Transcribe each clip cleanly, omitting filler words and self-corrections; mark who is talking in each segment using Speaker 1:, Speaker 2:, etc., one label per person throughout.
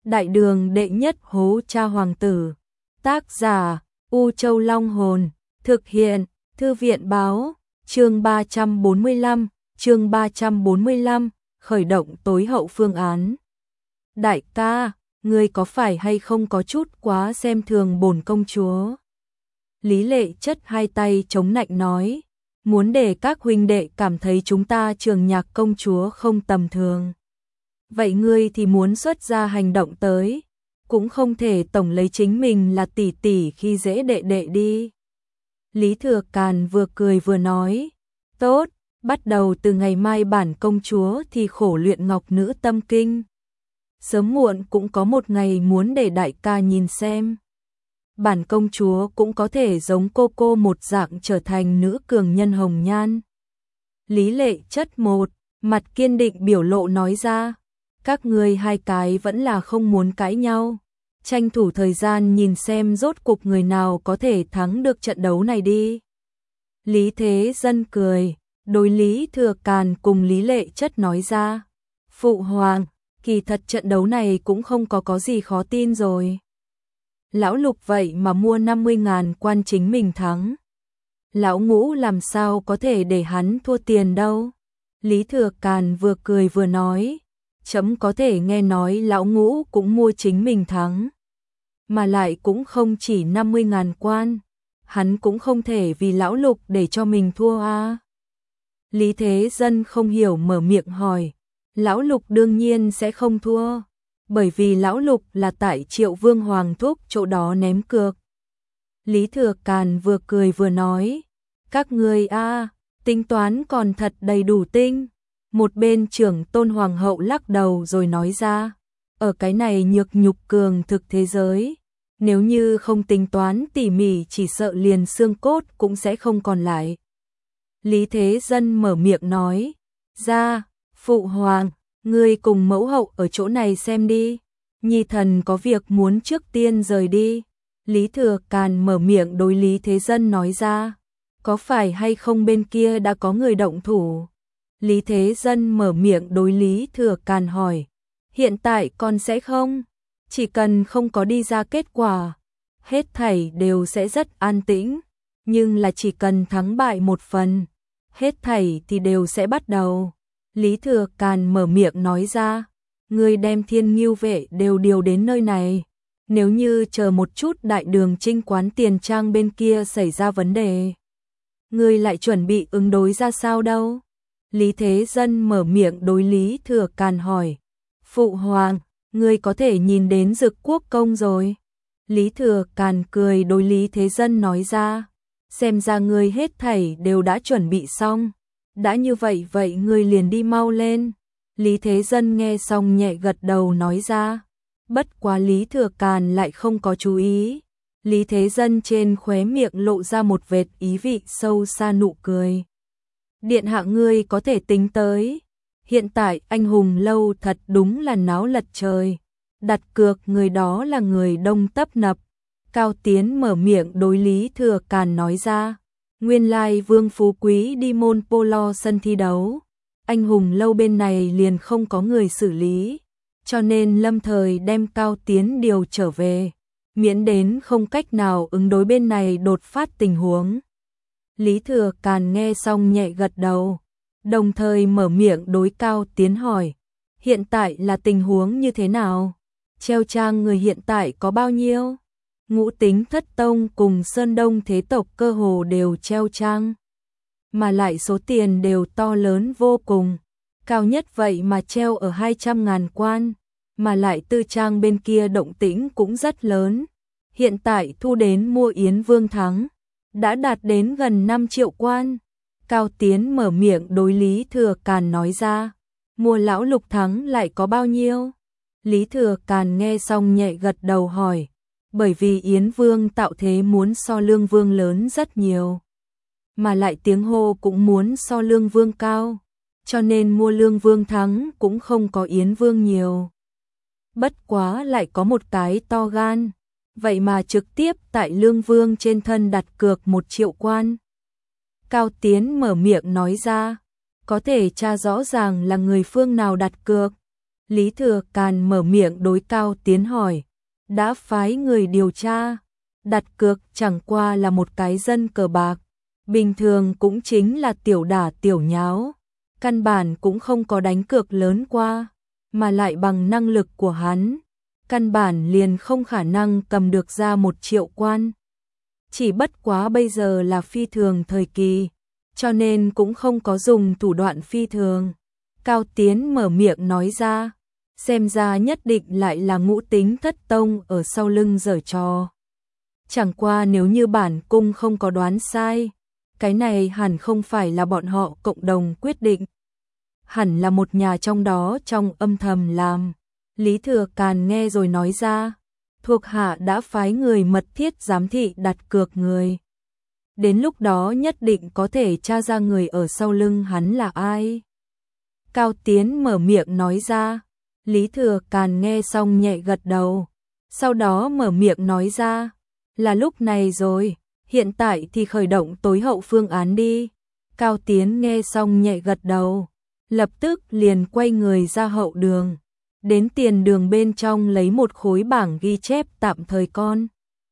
Speaker 1: Đại đường đệ nhất hố cha hoàng tử. Tác giả U Châu Long Hồn. Thực hiện Thư viện báo. Chương 345, khởi động tối hậu phương án. Đại ca, ngươi có phải hay không có chút quá xem thường bổn công chúa? Lý Lệ Chất hai tay chống nạnh nói, muốn để các huynh đệ cảm thấy chúng ta Trường Nhạc công chúa không tầm thường. Vậy ngươi thì muốn xuất ra hành động tới, cũng không thể tổng lấy chính mình là tỷ tỷ khi dễ đệ đệ đi. Lý Thừa Càn vừa cười vừa nói, tốt, bắt đầu từ ngày mai bản công chúa thì khổ luyện ngọc nữ tâm kinh. Sớm muộn cũng có một ngày muốn để đại ca nhìn xem. Bản công chúa cũng có thể giống cô một dạng trở thành nữ cường nhân hồng nhan. Lý Lệ Chất một mặt kiên định biểu lộ nói ra, các ngươi hai cái vẫn là không muốn cãi nhau, tranh thủ thời gian nhìn xem rốt cuộc người nào có thể thắng được trận đấu này đi. Lý Thế Dân cười, đối Lý Thừa Càn cùng Lý Lệ Chất nói ra, phụ hoàng, kỳ thật trận đấu này cũng không có gì khó tin rồi. Lão Lục vậy mà mua 50.000 quan chính mình thắng. Lão Ngũ làm sao có thể để hắn thua tiền đâu. Lý Thừa Càn vừa cười vừa nói, chấm có thể nghe nói Lão Ngũ cũng mua chính mình thắng. Mà lại cũng không chỉ 50.000 quan, hắn cũng không thể vì Lão Lục để cho mình thua à. Lý Thế Dân không hiểu mở miệng hỏi, Lão Lục đương nhiên sẽ không thua, bởi vì Lão Lục là tại Triệu Vương Hoàng Thúc chỗ đó ném cược. Lý Thừa Càn vừa cười vừa nói, các ngươi a, tính toán còn thật đầy đủ tinh. Một bên trưởng tôn hoàng hậu lắc đầu rồi nói ra, ở cái này nhược nhục cường thực thế giới, nếu như không tính toán tỉ mỉ chỉ sợ liền xương cốt cũng sẽ không còn lại. Lý Thế Dân mở miệng nói, ra, phụ hoàng, ngươi cùng mẫu hậu ở chỗ này xem đi, nhi thần có việc muốn trước tiên rời đi. Lý Thừa Càn mở miệng đối Lý Thế Dân nói ra, có phải hay không bên kia đã có người động thủ? Lý Thế Dân mở miệng đối Lý Thừa Càn hỏi, hiện tại còn sẽ không? Chỉ cần không có đi ra kết quả, hết thảy đều sẽ rất an tĩnh, nhưng là chỉ cần thắng bại một phần, hết thảy thì đều sẽ bắt đầu. Lý Thừa Càn mở miệng nói ra, ngươi đem Thiên Ngưu vệ đều điều đến nơi này, nếu như chờ một chút đại đường Trinh quán tiền trang bên kia xảy ra vấn đề, ngươi lại chuẩn bị ứng đối ra sao đâu? Lý Thế Dân mở miệng đối Lý Thừa Càn hỏi, phụ hoàng, ngươi có thể nhìn đến Dực Quốc công rồi. Lý Thừa Càn cười đối Lý Thế Dân nói ra, xem ra ngươi hết thảy đều đã chuẩn bị xong, đã như vậy vậy ngươi liền đi mau lên. Lý Thế Dân nghe xong nhẹ gật đầu nói ra, bất quá Lý Thừa Càn lại không có chú ý. Lý Thế Dân trên khóe miệng lộ ra một vệt ý vị sâu xa nụ cười. Điện hạ ngươi có thể tính tới, hiện tại anh hùng lâu thật đúng là náo lật trời, đặt cược người đó là người đông tấp nập. Cao Tiến mở miệng đối Lý Thừa Càn nói ra, nguyên lai Vương Phú Quý đi môn polo sân thi đấu, anh hùng lâu bên này liền không có người xử lý, cho nên lâm thời đem Cao Tiến điều trở về, miễn đến không cách nào ứng đối bên này đột phát tình huống. Lý Thừa Càn nghe xong nhẹ gật đầu, đồng thời mở miệng đối Cao Tiến hỏi, hiện tại là tình huống như thế nào? Treo trang người hiện tại có bao nhiêu? Ngũ Tính Thất Tông cùng Sơn Đông thế tộc cơ hồ đều treo trang, mà lại số tiền đều to lớn vô cùng, cao nhất vậy mà treo ở 200.000 quan, mà lại tư trang bên kia động tĩnh cũng rất lớn. Hiện tại thu đến mua Yến Vương thắng, đã đạt đến gần 5 triệu quan. Cao Tiến mở miệng đối Lý Thừa Càn nói ra, mua Lão Lục thắng lại có bao nhiêu? Lý Thừa Càn nghe xong nhẹ gật đầu hỏi, bởi vì Yến Vương tạo thế muốn so Lương Vương lớn rất nhiều, mà lại tiếng hô cũng muốn so Lương Vương cao, cho nên mua Lương Vương thắng cũng không có Yến Vương nhiều. Bất quá lại có một cái to gan, vậy mà trực tiếp tại Lương Vương trên thân đặt cược 1 triệu quan. Cao Tiến mở miệng nói ra, có thể tra rõ ràng là người phương nào đặt cược. Lý Thừa Càn mở miệng đối Cao Tiến hỏi, đã phái người điều tra, đặt cược chẳng qua là một cái dân cờ bạc, bình thường cũng chính là tiểu đả tiểu nháo, căn bản cũng không có đánh cược lớn qua, mà lại bằng năng lực của hắn, căn bản liền không khả năng cầm được ra 1 triệu quan. Chỉ bất quá bây giờ là phi thường thời kỳ, cho nên cũng không có dùng thủ đoạn phi thường. Cao Tiến mở miệng nói ra, xem ra nhất định lại là Ngũ Tính Thất Tông ở sau lưng giở trò. Chẳng qua nếu như bản cung không có đoán sai, cái này hẳn không phải là bọn họ cộng đồng quyết định. Hẳn là một nhà trong đó trong âm thầm làm. Lý Thừa Càn nghe rồi nói ra, thuộc hạ đã phái người mật thiết giám thị đặt cược người. Đến lúc đó nhất định có thể tra ra người ở sau lưng hắn là ai. Cao Tiến mở miệng nói ra, Lý Thừa Càn nghe xong nhẹ gật đầu, sau đó mở miệng nói ra, là lúc này rồi, hiện tại thì khởi động tối hậu phương án đi. Cao Tiến nghe xong nhẹ gật đầu, lập tức liền quay người ra hậu đường, đến tiền đường bên trong lấy một khối bảng ghi chép tạm thời con.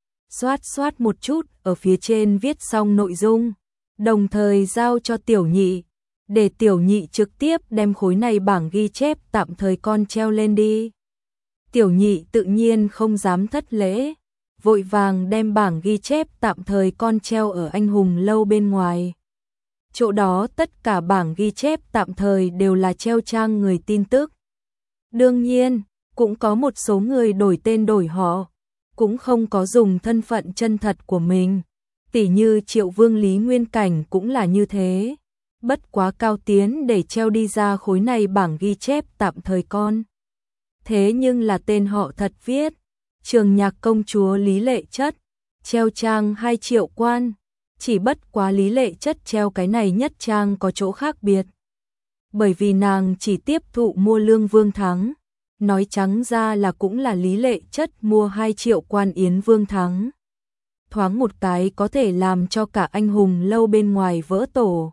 Speaker 1: Xoát một chút, ở phía trên viết xong nội dung, đồng thời giao cho Tiểu Nhị, để Tiểu Nhị trực tiếp đem khối này bảng ghi chép tạm thời con treo lên đi. Tiểu Nhị tự nhiên không dám thất lễ, vội vàng đem bảng ghi chép tạm thời con treo ở Anh Hùng Lâu bên ngoài. Chỗ đó tất cả bảng ghi chép tạm thời đều là treo trang người tin tức. Đương nhiên, cũng có một số người đổi tên đổi họ, cũng không có dùng thân phận chân thật của mình. Tỉ như Triệu Vương Lý Nguyên Cảnh cũng là như thế. Bất quá Cao Tiến để treo đi ra khối này bảng ghi chép tạm thời con. Thế nhưng là tên họ thật viết, Trường Nhạc công chúa Lý Lệ Chất, treo trang 2 triệu quan. Chỉ bất quá Lý Lệ Chất treo cái này nhất trang có chỗ khác biệt. Bởi vì nàng chỉ tiếp thụ mua lương Vương Thắng, nói trắng ra là cũng là Lý Lệ Chất mua 2 triệu quan yến Vương Thắng. Thoáng một cái có thể làm cho cả Anh Hùng Lâu bên ngoài vỡ tổ.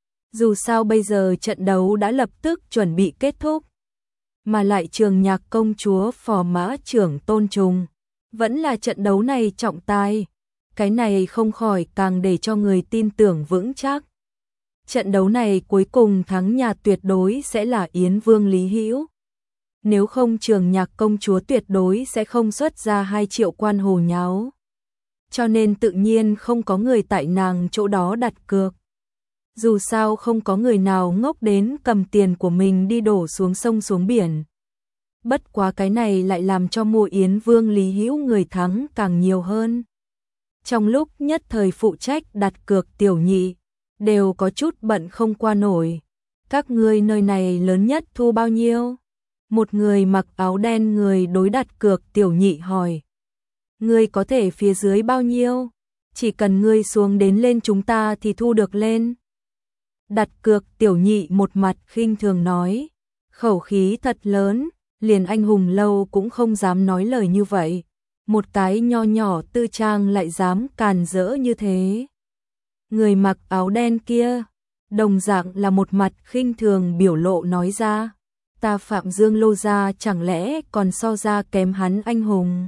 Speaker 1: Dù sao bây giờ trận đấu đã lập tức chuẩn bị kết thúc, mà lại Trường Nhạc công chúa phò mã trưởng tôn trùng, vẫn là trận đấu này trọng tài. Cái này không khỏi càng để cho người tin tưởng vững chắc. Trận đấu này cuối cùng thắng nhà tuyệt đối sẽ là Yến Vương Lý Hữu. Nếu không Trường Nhạc công chúa tuyệt đối sẽ không xuất ra 2 triệu quan hồ nháo. Cho nên tự nhiên không có người tại nàng chỗ đó đặt cược. Dù sao không có người nào ngốc đến cầm tiền của mình đi đổ xuống sông xuống biển. Bất quá cái này lại làm cho mua Yến Vương Lý Hữu người thắng càng nhiều hơn. Trong lúc nhất thời phụ trách đặt cược Tiểu Nhị, đều có chút bận không qua nổi. Các ngươi nơi này lớn nhất thu bao nhiêu? Một người mặc áo đen người đối đặt cược Tiểu Nhị hỏi. Ngươi có thể phía dưới bao nhiêu? Chỉ cần ngươi xuống đến lên chúng ta thì thu được lên. Đặt cược Tiểu Nhị một mặt khinh thường nói. Khẩu khí thật lớn, liền Anh Hùng Lâu cũng không dám nói lời như vậy. Một cái nho nhỏ tư trang lại dám càn rỡ như thế. Người mặc áo đen kia, đồng dạng là một mặt khinh thường biểu lộ nói ra. Ta Phạm Dương Lô gia chẳng lẽ còn so ra kém hắn anh hùng.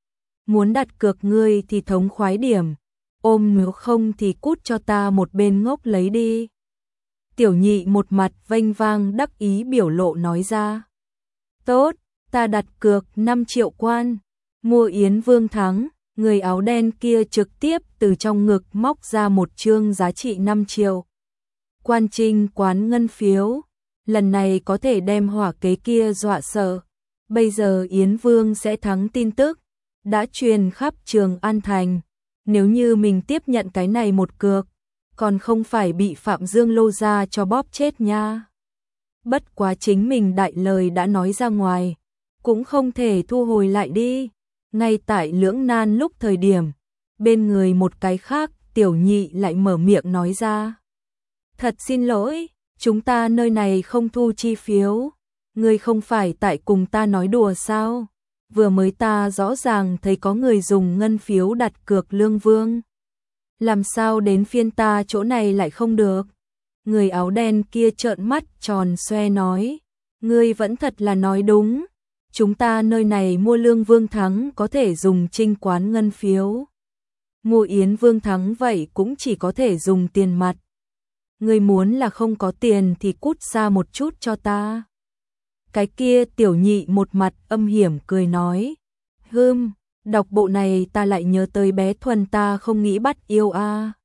Speaker 1: Muốn đặt cược ngươi thì thống khoái điểm, ôm nếu không thì cút cho ta một bên ngốc lấy đi. Tiểu Nhị một mặt vênh vang đắc ý biểu lộ nói ra. Tốt, ta đặt cược 5 triệu quan. Mua Yến Vương thắng, người áo đen kia trực tiếp từ trong ngực móc ra một chương giá trị 5 triệu. Quan trinh quán ngân phiếu, lần này có thể đem hỏa kế kia dọa sợ. Bây giờ Yến Vương sẽ thắng tin tức, đã truyền khắp Trường An Thành. Nếu như mình tiếp nhận cái này một cược, còn không phải bị Phạm Dương Lô gia cho bóp chết nha. Bất quá chính mình đại lời đã nói ra ngoài, cũng không thể thu hồi lại đi. Ngay tại lưỡng nan lúc thời điểm, bên người một cái khác, Tiểu Nhị lại mở miệng nói ra. Thật xin lỗi, chúng ta nơi này không thu chi phiếu. Ngươi không phải tại cùng ta nói đùa sao? Vừa mới ta rõ ràng thấy có người dùng ngân phiếu đặt cược Lương Vương. Làm sao đến phiên ta chỗ này lại không được? Người áo đen kia trợn mắt tròn xoe nói. Ngươi vẫn thật là nói đúng. Chúng ta nơi này mua Lương Vương Thắng có thể dùng Trinh quán ngân phiếu. Mua Yến Vương Thắng vậy cũng chỉ có thể dùng tiền mặt. Ngươi muốn là không có tiền thì cút xa một chút cho ta. Cái kia Tiểu Nhị một mặt âm hiểm cười nói. Đọc bộ này ta lại nhớ tới bé Thuần ta không nghĩ bắt yêu a.